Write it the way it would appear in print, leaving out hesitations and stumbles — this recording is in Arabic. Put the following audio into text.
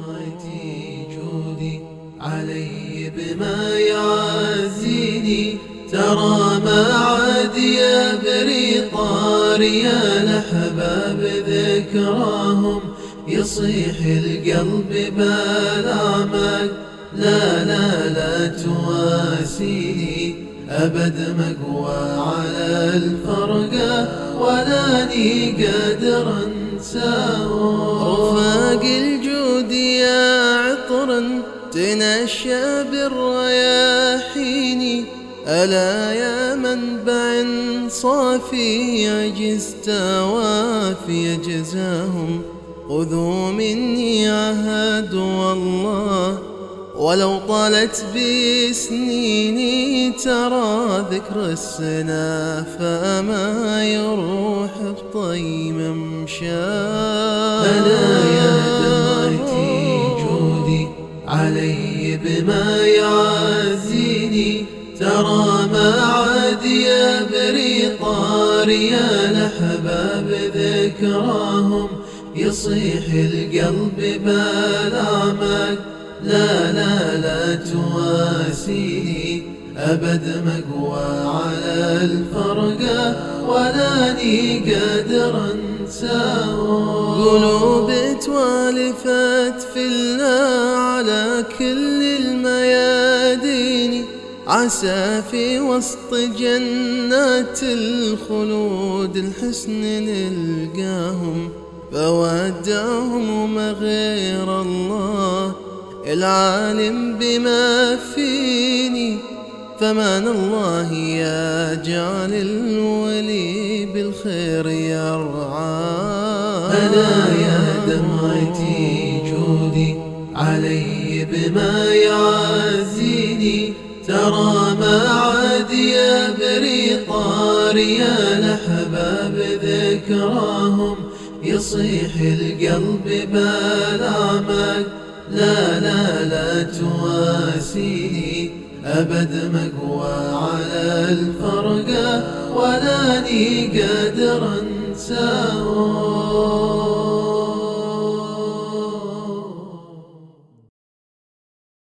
دمعتي جودي علي بما يعزيني، ترى ما عاد يبري طاري الأحباب ذكراهم، يصيح القلب بالأعمال. لا لا لا تواسيني أبد مقوى على الفرقة، ولا ني قادر انساهم. رفاق الجود يا عطرا تنشى بالرياحين، ألا يا منبع صافي عجزت وافي جزاهم. خذوا مني عهد والله ولو طالت بسنيني، ترى ذكر السنا فما يروح بطي ممشاه. ألا يا دمعتي جودي علي بما يعزيني، ترى ما عاد يبري طاري الأحباب ذكراهم، يصيح القلب بالأعمال. لا لا لا تواسيني أبد مقوى على الفرقة، ولا ني قادر انساهم. قلوب توالفت في الله على كل الميادين، عسى في وسط جنات الخلود الحسن نلقاهم. فودعهم وما غير الله العالم بما فيني، فمان الله يجعل الولي بالخير يرعاه. ألا يا دمعتي جودي علي بما يعزيني، ترى ما عاد يبري طاري الأحباب ذكراهم، يصيح القلب بالأعمال. لا لا لا تواسيني أبد مقوى على الفرقة، ولا ني قادر انساهم.